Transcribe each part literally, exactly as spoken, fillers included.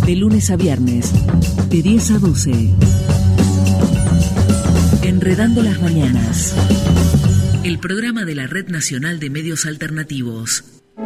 De lunes a viernes, de diez a doce. Enredando las mañanas. El programa de la Red Nacional de Medios Alternativos.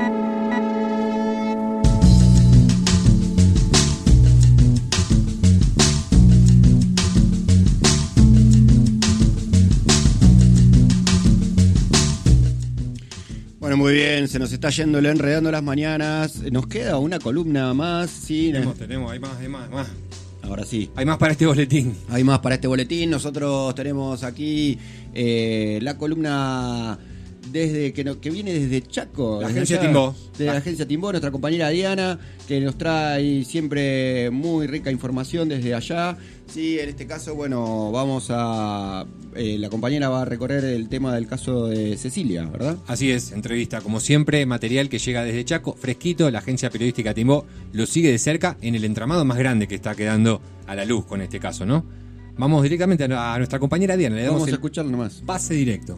Bueno, muy bien, se nos está yendo el Enredando las Mañanas. Nos queda una columna más. Sí, tenemos, tenemos, hay más, hay más, más. Ahora sí. Hay más para este boletín. Hay más para este boletín. Nosotros tenemos aquí eh, la columna desde que, no, que viene desde Chaco. La desde agencia allá, Timbó. De la agencia Timbó, nuestra compañera Diana, que nos trae siempre muy rica información desde allá. Sí, en este caso, bueno, vamos a... Eh, la compañera va a recorrer el tema del caso de Cecilia, ¿verdad? Así es, entrevista, como siempre, material que llega desde Chaco, fresquito. La agencia periodística Timbó lo sigue de cerca en el entramado más grande que está quedando a la luz con este caso, ¿no? Vamos directamente a nuestra compañera Diana. Le damos vamos a el escucharlo nomás. Pase directo.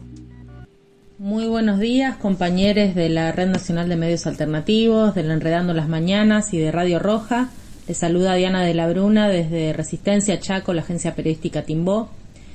Muy buenos días, compañeros de la Red Nacional de Medios Alternativos, del Enredando las Mañanas y de Radio Roja. Les saluda Diana de la Bruna desde Resistencia Chaco, la agencia periodística Timbó.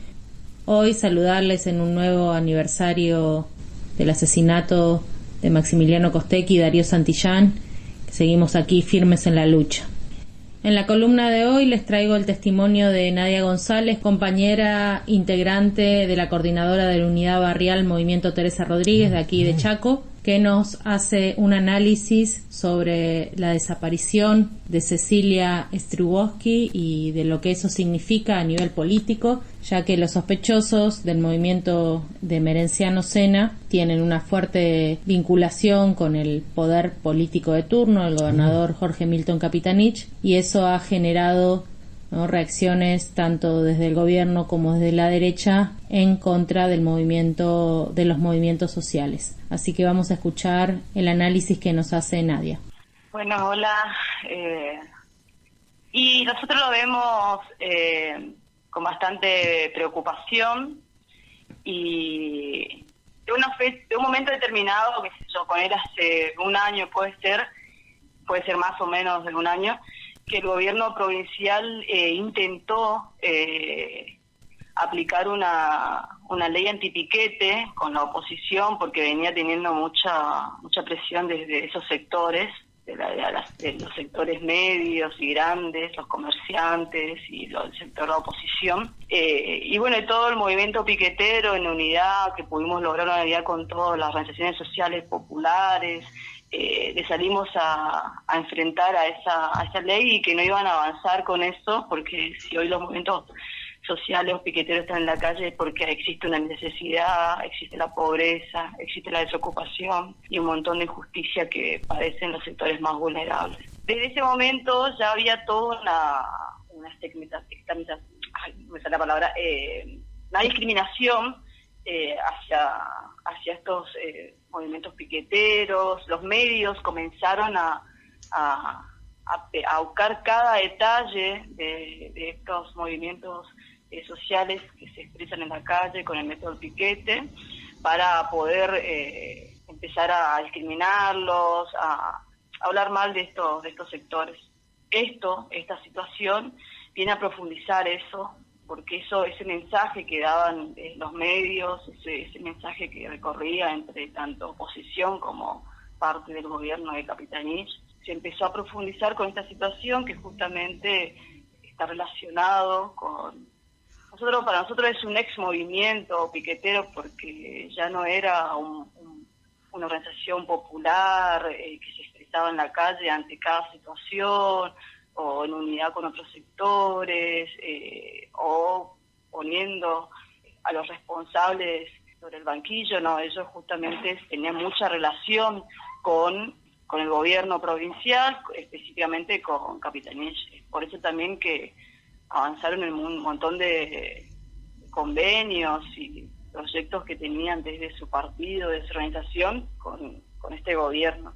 Hoy saludarles en un nuevo aniversario del asesinato de Maximiliano Costecchi y Darío Santillán, que seguimos aquí firmes en la lucha. En la columna de hoy les traigo el testimonio de Nadia González, compañera integrante de la coordinadora de la Unidad Barrial Movimiento Teresa Rodríguez de aquí de Chaco, que nos hace un análisis sobre la desaparición de Cecilia Strugoski y de lo que eso significa a nivel político, ya que los sospechosos del movimiento de Merenciano Sena tienen una fuerte vinculación con el poder político de turno, el gobernador Jorge Milton Capitanich, y eso ha generado ¿no? reacciones tanto desde el gobierno como desde la derecha en contra del movimiento, de los movimientos sociales. Así que vamos a escuchar el análisis que nos hace Nadia. Bueno, hola. Eh, y nosotros lo vemos eh, con bastante preocupación y de, una fe, de un momento determinado, que yo con él hace un año puede ser, puede ser más o menos de un año, que el gobierno provincial eh, intentó eh, aplicar una una ley antipiquete con la oposición porque venía teniendo mucha mucha presión desde esos sectores, de, la, de, las, de los sectores medios y grandes, los comerciantes y lo, el sector de la oposición. Eh, y bueno, todo el movimiento piquetero en unidad, que pudimos lograr una unidad con todas las organizaciones sociales populares, Eh, le salimos a, a enfrentar a esa, a esa ley y que no iban a avanzar con eso, porque si hoy los movimientos sociales o piqueteros están en la calle es porque existe una necesidad, existe la pobreza, existe la desocupación y un montón de injusticia que padecen los sectores más vulnerables. Desde ese momento ya había toda una, una estigmatización, ay, no me sale la palabra, eh, una discriminación eh, hacia, hacia estos eh, movimientos piqueteros. Los medios comenzaron a, a, a, a buscar cada detalle de, de estos movimientos eh, sociales que se expresan en la calle con el método del piquete para poder eh, empezar a discriminarlos, a, a hablar mal de estos, de estos sectores. Esto, esta situación, viene a profundizar eso, porque eso, ese mensaje que daban eh, los medios, ese, ese mensaje que recorría entre tanto oposición como parte del gobierno de Capitanich, se empezó a profundizar con esta situación que justamente está relacionado con... Nosotros, para nosotros es un ex movimiento piquetero porque ya no era un, un, una organización popular eh, que se expresaba en la calle ante cada situación, o en unidad con otros sectores, eh, o poniendo a los responsables sobre el banquillo. No, ellos justamente tenían mucha relación con, con el gobierno provincial, específicamente con Capitanich. Por eso también que avanzaron en un montón de convenios y proyectos que tenían desde su partido, de su organización, con, con este gobierno.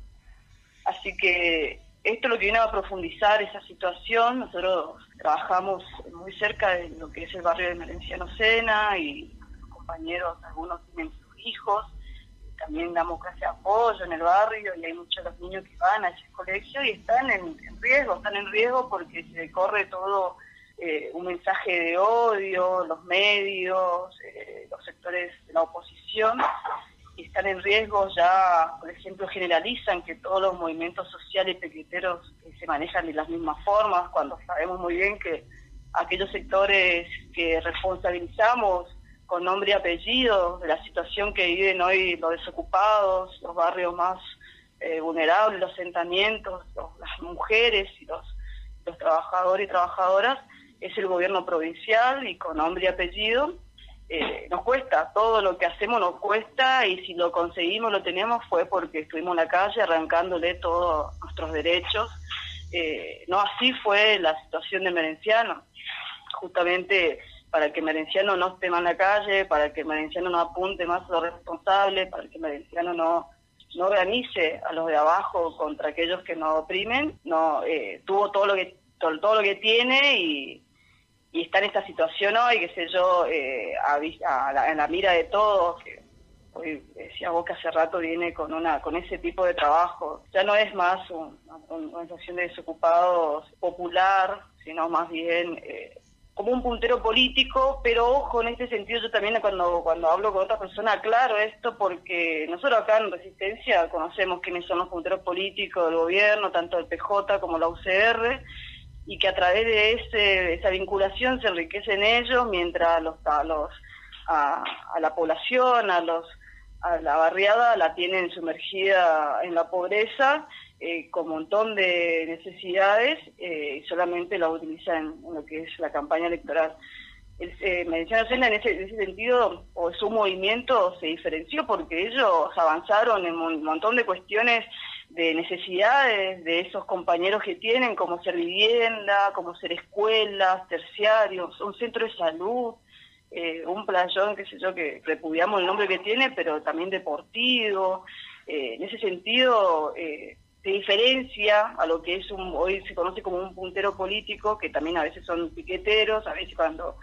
Así que esto es lo que viene a profundizar esa situación. Nosotros trabajamos muy cerca de lo que es el barrio de Merenciano Sena y los compañeros, algunos tienen sus hijos también damos clase de apoyo en el barrio y hay muchos de los niños que van a ese colegio y están en, en riesgo, están en riesgo porque se corre todo eh, un mensaje de odio, los medios, eh, los sectores de la oposición, y están en riesgo ya, por ejemplo, generalizan que todos los movimientos sociales pequeteros eh, se manejan de las mismas formas, cuando sabemos muy bien que aquellos sectores que responsabilizamos con nombre y apellido de la situación que viven hoy los desocupados, los barrios más eh, vulnerables, los asentamientos, los, las mujeres y los, los trabajadores y trabajadoras, es el gobierno provincial y con nombre y apellido. Eh, nos cuesta, todo lo que hacemos nos cuesta y si lo conseguimos, lo tenemos, fue porque estuvimos en la calle arrancándole todos nuestros derechos. Eh, no así fue la situación de Merenciano, justamente para que Merenciano no esté más en la calle, para que Merenciano no apunte más a los responsables, para que Merenciano no, no organice a los de abajo contra aquellos que nos oprimen, no eh, tuvo todo lo que todo, todo lo que tiene y y está en esta situación hoy, qué sé yo, eh, a, a la, en la mira de todos, que hoy decía vos que hace rato viene con una con ese tipo de trabajo. Ya no es más un, un, una situación de desocupados popular, sino más bien eh, como un puntero político, pero ojo, en este sentido yo también cuando, cuando hablo con otras personas aclaro esto, porque nosotros acá en Resistencia conocemos quiénes son los punteros políticos del gobierno, tanto el P J como la U C R, y que a través de ese, esa vinculación se enriquecen ellos, mientras los, a, los, a, a la población, a, los, a la barriada la tienen sumergida en la pobreza, eh, con un montón de necesidades, eh, y solamente la utilizan en lo que es la campaña electoral. El, eh, Merenciano Senda en ese, en ese sentido, o su movimiento se diferenció porque ellos avanzaron en un montón de cuestiones de necesidades de esos compañeros que tienen, como ser vivienda, como ser escuelas, terciarios, un centro de salud, eh, un playón, qué sé yo, que repudiamos el nombre que tiene, pero también deportivo. Eh, en ese sentido, eh, se diferencia a lo que es un hoy se conoce como un puntero político, que también a veces son piqueteros, a veces cuando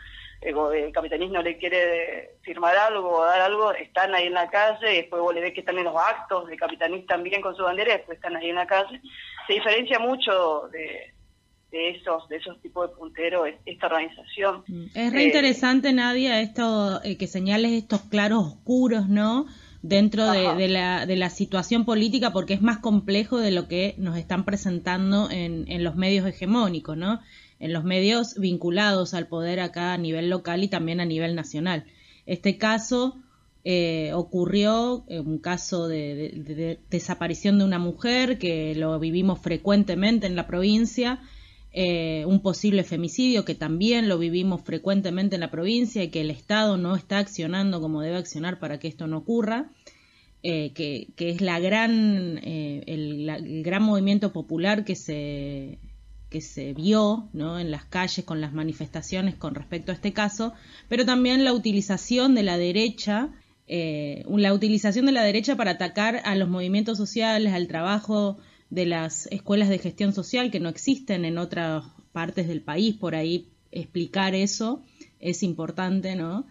el capitalismo le quiere firmar algo o dar algo, están ahí en la calle, y después vos le ves que están en los actos de capitalismo también con su bandera, y después están ahí en la calle. Se diferencia mucho de, de esos de esos tipos de punteros esta organización. Es re eh, interesante, Nadia, esto eh, que señales estos claros oscuros, ¿no?, dentro de, de la de la situación política, porque es más complejo de lo que nos están presentando en, en los medios hegemónicos, ¿no?, en los medios vinculados al poder acá a nivel local y también a nivel nacional. Este caso eh, ocurrió, eh, un caso de, de, de, de desaparición de una mujer, que lo vivimos frecuentemente en la provincia, eh, un posible femicidio que también lo vivimos frecuentemente en la provincia y que el Estado no está accionando como debe accionar para que esto no ocurra, eh, que, que es la gran, eh, el, la, el gran movimiento popular que se... que se vio, ¿no?, en las calles con las manifestaciones con respecto a este caso, pero también la utilización de la derecha, eh, la utilización de la derecha para atacar a los movimientos sociales, al trabajo de las escuelas de gestión social que no existen en otras partes del país. Por ahí explicar eso es importante, ¿no?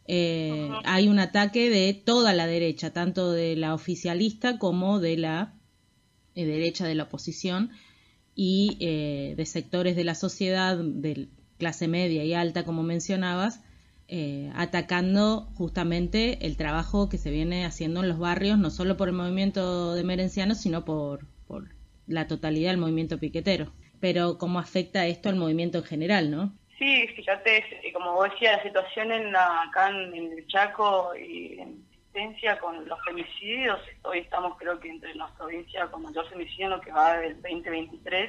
Eh, uh-huh. Hay un ataque de toda la derecha, tanto de la oficialista como de la eh, derecha de la oposición, y eh, de sectores de la sociedad, de clase media y alta, como mencionabas, eh, atacando justamente el trabajo que se viene haciendo en los barrios, no solo por el movimiento de Merenciano, sino por, por la totalidad del movimiento piquetero. Pero cómo afecta esto al movimiento en general, ¿no? Sí, fíjate, como vos decías, la situación en la, acá en el Chaco y en con los femicidios, hoy estamos creo que entre las provincias con mayor femicidio en lo que va del veinte veintitrés,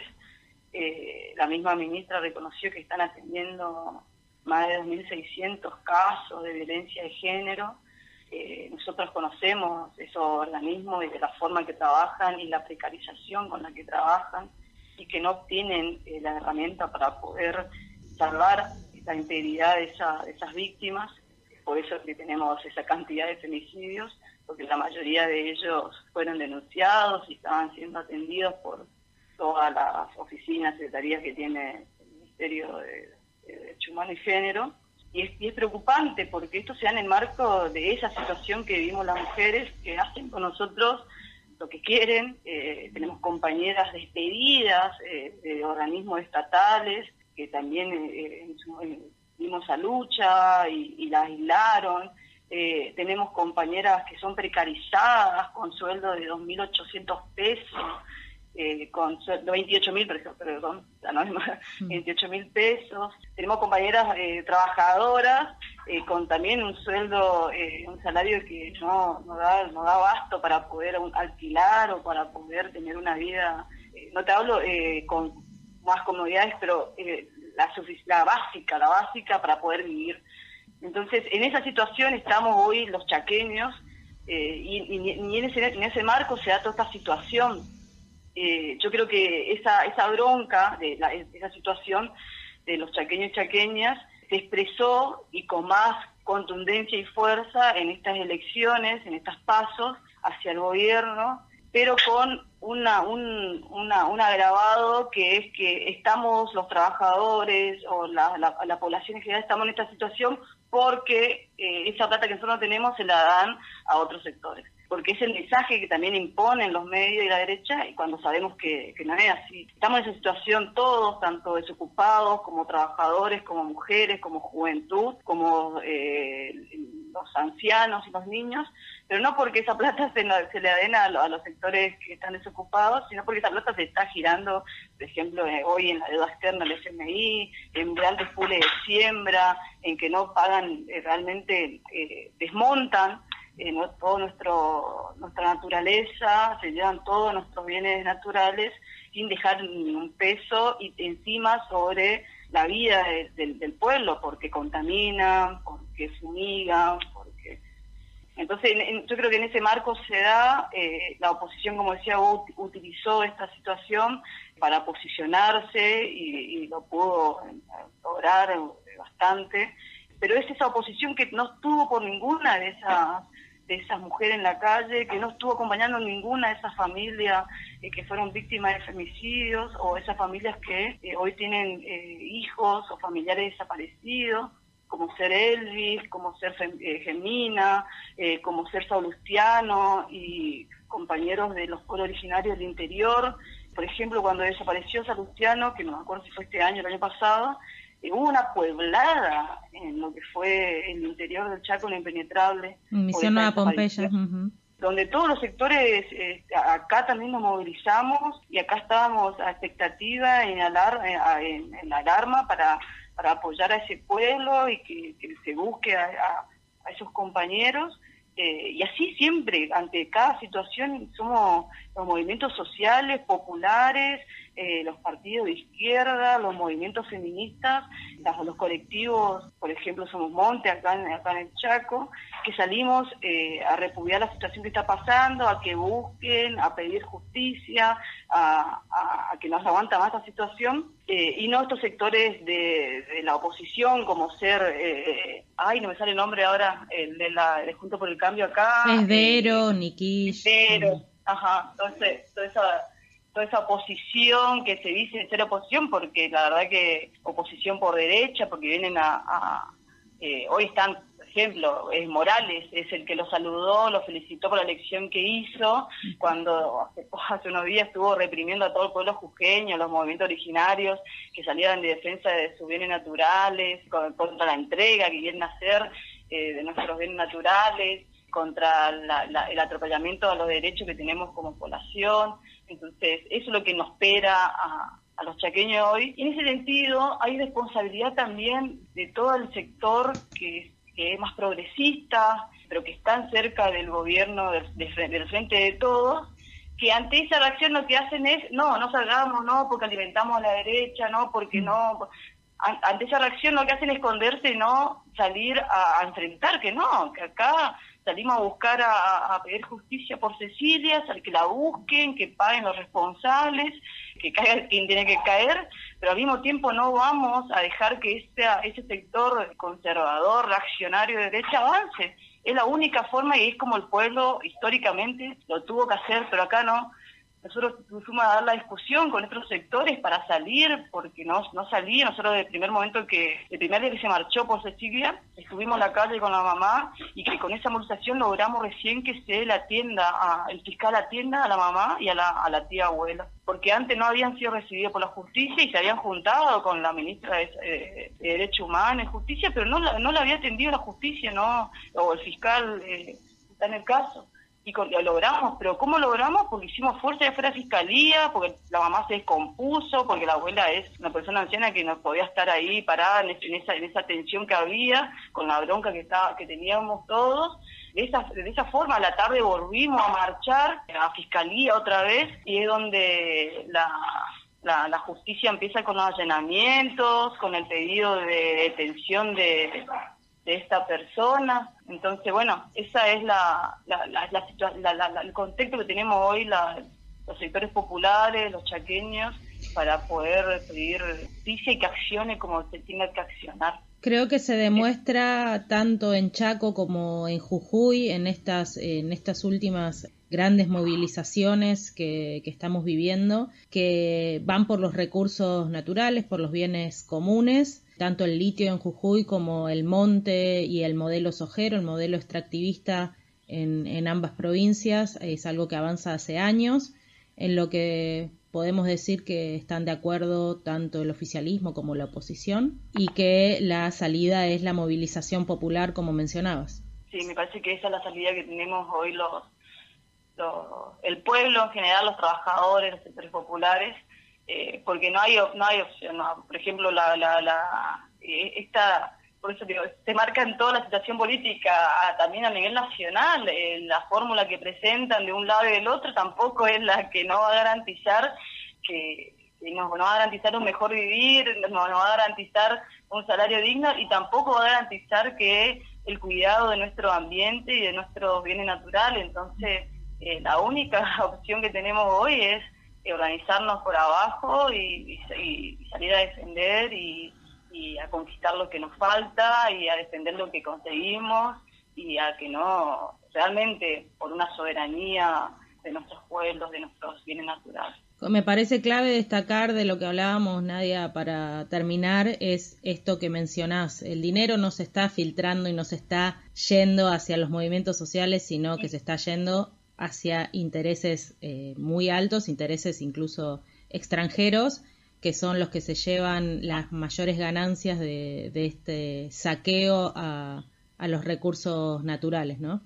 eh, la misma ministra reconoció que están atendiendo más de dos mil seiscientos casos de violencia de género. Eh, nosotros conocemos esos organismos y de la forma que trabajan y la precarización con la que trabajan y que no obtienen eh, la herramienta para poder salvar la integridad de, esa, de esas víctimas. Por eso es que tenemos esa cantidad de femicidios, porque la mayoría de ellos fueron denunciados y estaban siendo atendidos por todas las oficinas, secretarías que tiene el Ministerio de, de Derecho Humano y Género. y es, y es preocupante porque esto se da en el marco de esa situación que vivimos las mujeres, que hacen con nosotros lo que quieren. Eh, tenemos compañeras despedidas eh, de organismos estatales que también eh, en su, en, dimos a lucha y, y la aislaron. Eh, tenemos compañeras que son precarizadas con sueldo de dos mil ochocientos pesos, eh, con sueldo, veintiocho mil, perdón, no, veintiocho mil pesos. Tenemos compañeras eh, trabajadoras eh, con también un sueldo, eh, un salario que no, no da no da abasto para poder un, alquilar o para poder tener una vida, eh, no te hablo eh, con más comodidades, pero eh, la, la básica, la básica para poder vivir. Entonces, en esa situación estamos hoy los chaqueños, eh, y, y, y en, ese, en ese marco se da toda esta situación. Eh, yo creo que esa esa bronca de la, esa situación de los chaqueños y chaqueñas se expresó y con más contundencia y fuerza en estas elecciones, en estos pasos hacia el gobierno, pero con una un, una, un agravado que es que estamos los trabajadores o la, la, la población en general estamos en esta situación porque eh, esa plata que nosotros no tenemos se la dan a otros sectores. Porque es el mensaje que también imponen los medios y la derecha, y cuando sabemos que, que no es así. Estamos en esa situación todos, tanto desocupados, como trabajadores, como mujeres, como juventud, como eh, los ancianos y los niños, pero no porque esa plata se, se le den a, a los sectores que están desocupados, sino porque esa plata se está girando, por ejemplo, eh, hoy en la deuda externa del F M I, en grandes pools de siembra, en que no pagan, eh, realmente eh, desmontan Eh, no, todo nuestro nuestra naturaleza, se llevan todos nuestros bienes naturales sin dejar ni un peso y encima sobre la vida de, de, del pueblo, porque contaminan, porque fumigan, porque... Entonces en, en, yo creo que en ese marco se da, eh, la oposición, como decía vos, utilizó esta situación para posicionarse y, y lo pudo lograr bastante, pero es esa oposición que no estuvo por ninguna de esas de esas mujeres en la calle, que no estuvo acompañando ninguna de esas familias eh, que fueron víctimas de femicidios, o esas familias que eh, hoy tienen eh, hijos o familiares desaparecidos, como ser Elvis, como ser Fem, eh, Gemina, eh, como ser Saulustiano y compañeros de los pueblos originarios del interior. Por ejemplo, cuando desapareció Saulustiano, que no me acuerdo si fue este año o el año pasado, hubo una pueblada en lo que fue el interior del Chaco, la impenetrable. Misión Nueva Pompeya. Uh-huh. Donde todos los sectores, eh, acá también nos movilizamos y acá estábamos a expectativa, en, alar, en, en alarma para, para apoyar a ese pueblo y que, que se busque a, a, a esos compañeros. Eh, y así siempre, ante cada situación, somos los movimientos sociales, populares, eh, los partidos de izquierda, los movimientos feministas, los, los colectivos, por ejemplo, Somos Monte, acá en, acá en el Chaco, que salimos eh, a repudiar la situación que está pasando, a que busquen, a pedir justicia, a, a, a que no se aguanta más esta situación, eh, y no estos sectores de, de la oposición, como ser, eh, ay, no me sale el nombre ahora, el de la de Juntos por el Cambio acá. Esdero, eh, Niquish. Esdero, ajá, entonces, toda esa... toda esa oposición que se dice ser oposición, porque la verdad que oposición por derecha, porque vienen a... a eh, hoy están, por ejemplo, es Morales, es el que lo saludó, lo felicitó por la elección que hizo, cuando hace, hace unos días estuvo reprimiendo a todo el pueblo jujeño, los movimientos originarios que salían de defensa de sus bienes naturales, contra la entrega que quieren hacer eh, de nuestros bienes naturales, contra la, la, el atropellamiento a los derechos que tenemos como población. Entonces, eso es lo que nos espera a, a los chaqueños hoy. Y en ese sentido, hay responsabilidad también de todo el sector que, que es más progresista, pero que están cerca del gobierno, del, del frente de todos, que ante esa reacción lo que hacen es, no, no salgamos, no, porque alimentamos a la derecha, no, porque no... Ante esa reacción lo que hacen es esconderse y no salir a, a enfrentar, que no, que acá salimos a buscar a, a pedir justicia por Cecilia, que la busquen, que paguen los responsables, que caiga quien tiene que caer, pero al mismo tiempo no vamos a dejar que ese, ese sector conservador, reaccionario de derecha avance. Es la única forma y es como el pueblo históricamente lo tuvo que hacer, pero acá no. nosotros fuimos a dar la discusión con otros sectores para salir, porque no, no salía. Nosotros desde el primer momento que, el primer día que se marchó por Cecilia, estuvimos en la calle con la mamá y que con esa movilización logramos recién que se la atienda, a, el fiscal atienda a la mamá y a la, a la tía abuela, porque antes no habían sido recibidos por la justicia y se habían juntado con la ministra de, eh, de Derechos Humanos y Justicia, pero no la, no la había atendido la justicia, no, o el fiscal eh, está en el caso. Y con, lo logramos, pero ¿cómo logramos? Porque hicimos fuerza de fuera de fiscalía, porque la mamá se descompuso, porque la abuela es una persona anciana que no podía estar ahí parada en, en esa en esa tensión que había, con la bronca que estaba que teníamos todos. De esa, de esa forma, a la tarde volvimos a marchar a fiscalía otra vez, y es donde la... La, la justicia empieza con los allanamientos, con el pedido de detención de, de esta persona. Entonces, bueno, esa es la, la, la, la, la, la, la el contexto que tenemos hoy la, los sectores populares, los chaqueños, para poder pedir justicia y que accione como se tenga que accionar. Creo que se demuestra tanto en Chaco como en Jujuy, en estas, en estas últimas grandes movilizaciones que, que estamos viviendo, que van por los recursos naturales, por los bienes comunes, tanto el litio en Jujuy como el monte y el modelo sojero, el modelo extractivista en, en ambas provincias, es algo que avanza hace años, en lo que podemos decir que están de acuerdo tanto el oficialismo como la oposición, y que la salida es la movilización popular, como mencionabas. Sí, me parece que esa es la salida que tenemos hoy los, los el pueblo en general, los trabajadores, los sectores populares, eh, porque no hay no hay opción. No. Por ejemplo, la la, la esta por eso digo, se marca en toda la situación política, a, también a nivel nacional, eh, la fórmula que presentan de un lado y del otro tampoco es la que no va a garantizar que, que nos, no va a garantizar un mejor vivir, no, no va a garantizar un salario digno, y tampoco va a garantizar que el cuidado de nuestro ambiente y de nuestros bienes naturales. Entonces, eh, la única opción que tenemos hoy es organizarnos por abajo y, y, y salir a defender y y a conquistar lo que nos falta y a defender lo que conseguimos y a que no, realmente por una soberanía de nuestros pueblos, de nuestros bienes naturales. Me parece clave destacar de lo que hablábamos, Nadia, para terminar, es esto que mencionás. El dinero no se está filtrando y no se está yendo hacia los movimientos sociales, sino que se está yendo hacia intereses eh, muy altos, intereses incluso extranjeros, que son los que se llevan las mayores ganancias de, de este saqueo a, a los recursos naturales, ¿no?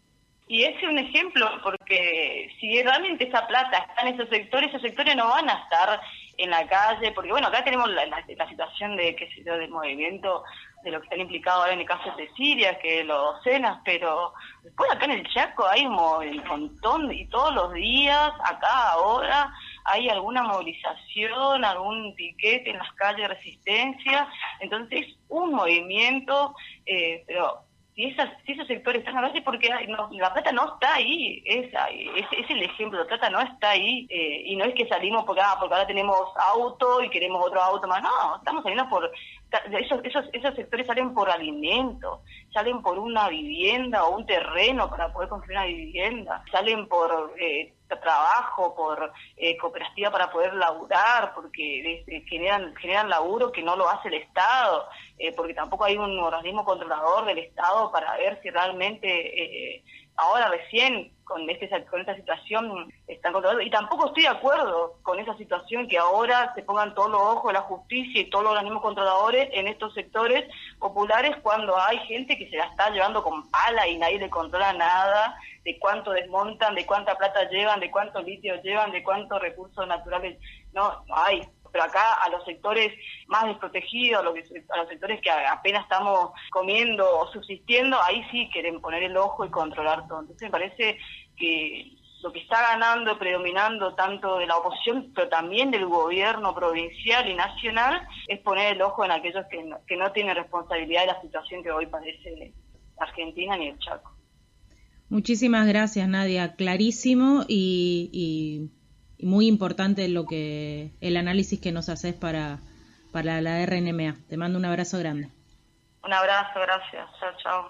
Y ese es un ejemplo, porque si realmente esa plata está en esos sectores, esos sectores no van a estar en la calle, porque bueno, acá tenemos la, la, la situación de qué sé yo, del movimiento, de lo que están implicados ahora en el caso de Siria, que los cenas, pero después acá en el Chaco hay un montón, y todos los días, acá ahora, hay alguna movilización, algún piquete en las calles de resistencia. Entonces, un movimiento, eh, pero si, esas, si esos sectores están a veces porque hay, no, la plata no está ahí, es, es, es el ejemplo, la plata no está ahí, eh, y no es que salimos porque, ah, porque ahora tenemos auto y queremos otro auto más, no, estamos saliendo por, esos, esos, esos sectores salen por alimento, salen por una vivienda o un terreno para poder construir una vivienda, salen por eh, trabajo, por eh, cooperativa para poder laburar, porque eh, generan generan laburo que no lo hace el Estado, eh, porque tampoco hay un organismo controlador del Estado para ver si realmente eh, ahora recién con este con esta situación están controlados. Y tampoco estoy de acuerdo con esa situación que ahora se pongan todos los ojos de la justicia y todos los organismos controladores en estos sectores populares, cuando hay gente que se la está llevando con pala y nadie le controla nada de cuánto desmontan, de cuánta plata llevan, de cuánto litio llevan, de cuántos recursos naturales. No, no hay. Pero acá a los sectores más desprotegidos, a los, a los sectores que apenas estamos comiendo o subsistiendo, ahí sí quieren poner el ojo y controlar todo. Entonces me parece que lo que está ganando, predominando tanto de la oposición, pero también del gobierno provincial y nacional, es poner el ojo en aquellos que no, que no tienen responsabilidad de la situación que hoy padece Argentina ni el Chaco. Muchísimas gracias, Nadia. Clarísimo y... y... muy importante lo que el análisis que nos haces para, para la R N M A. Te mando un abrazo grande. Un abrazo, gracias. Chao, chao.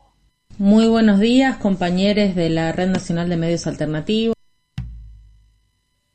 Muy buenos días, compañeros de la Red Nacional de Medios Alternativos.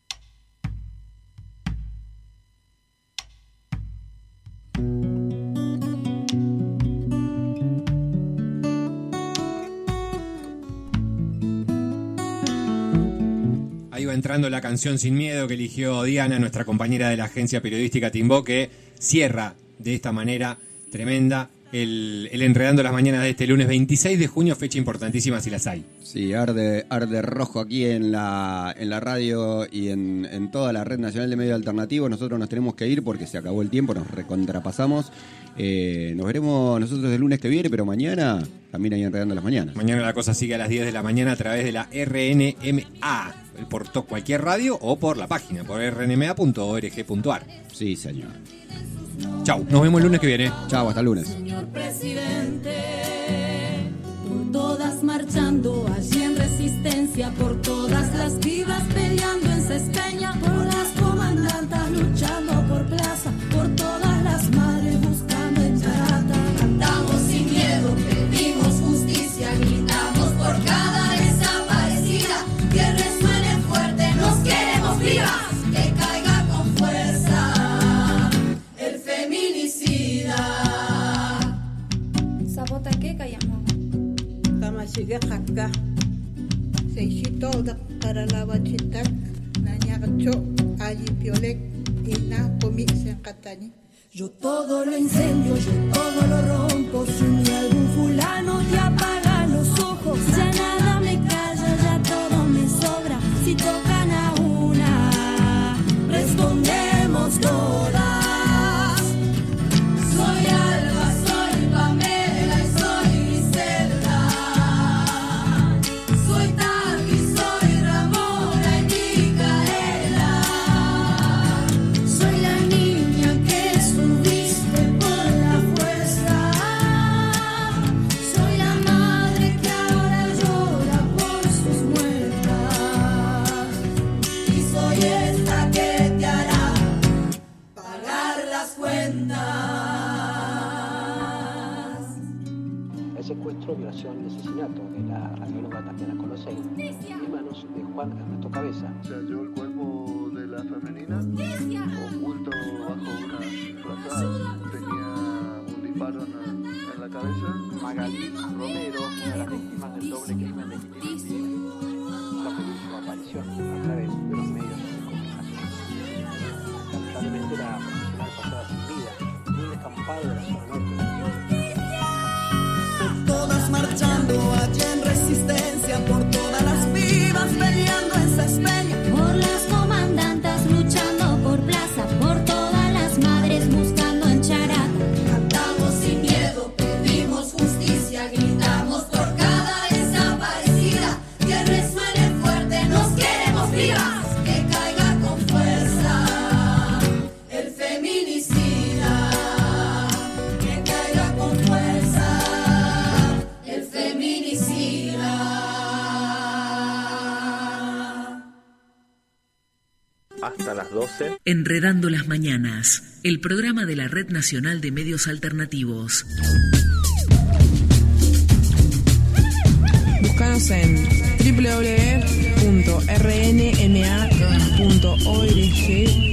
entrando la canción Sin Miedo que eligió Diana, nuestra compañera de la agencia periodística Timbó, que cierra de esta manera tremenda el, el Enredando las Mañanas de este lunes veintiséis de junio, fecha importantísima si las hay. Sí, arde, arde rojo aquí en la, en la radio y en, en toda la Red Nacional de Medios Alternativos. Nosotros nos tenemos que ir porque se acabó el tiempo, nos recontrapasamos. Eh, nos veremos nosotros el lunes que viene, pero mañana también hay Enredando las Mañanas. Mañana la cosa sigue a las diez de la mañana a través de la R N M A, por to- cualquier radio o por la página, por r n m a punto org punto a r. Sí, señor. Chau, nos vemos el lunes que viene. Chau, hasta el lunes. Señor presidente, por todas marchando allí en resistencia, por todas las vivas peleando en Cespeña, por las comandantas luchando por plaza, por todas las madres buscando en Charata. Cantamos sin miedo, pedimos justicia, gritamos por cada desaparecida, que resuene fuerte, nos queremos vivas, que caiga con fuerza el feminicida. Sabota que callamos. Kamasiga hakka. Seishito da para la bachitak. Nañagacho allí piolek y na comi sencatani. Yo todo lo incendio, yo todo lo rompo. Si ni algún fulano te apaga los ojos, ya nada me calla, ya todo me sobra. Si tocan a una, respondemos todas. Soy Alba, soy Pamela y soy Griselda. Soy Taqui, soy Ramona y Micaela. Soy la niña que subiste por la fuerza. Soy la madre que ahora llora por sus muertas. Y soy esta que te hará pagar las cuentas. El secuestro, violación y asesinato de la radióloga Tatiana Colosei en manos de Juan Ernesto Cabeza. Se halló el cuerpo de la femenina oculto bajo una frazada. Tenía un disparo en la, en la cabeza. Magalí Romero, una de las víctimas del doble crimen de Quilín, la feliz su aparición a través de los medios de comunicación. Lamentablemente la profesional pasada sin vida en un descampado de la zona norte de la Todas marchando allí en resistencia, por todas las vivas peleando en Cespeña, por las comandantas luchando por plaza, por todas las madres buscando en Charata. Cantamos sin miedo, pedimos justicia, gritamos por cada desaparecida, que resuene fuerte, nos queremos vivas, que caiga con fuerza el feminicida, que caiga con fuerza el feminicida. Hasta las doce. Enredando las Mañanas, el programa de la Red Nacional de Medios Alternativos. Búscanos en doble u doble u doble u punto r n m a punto org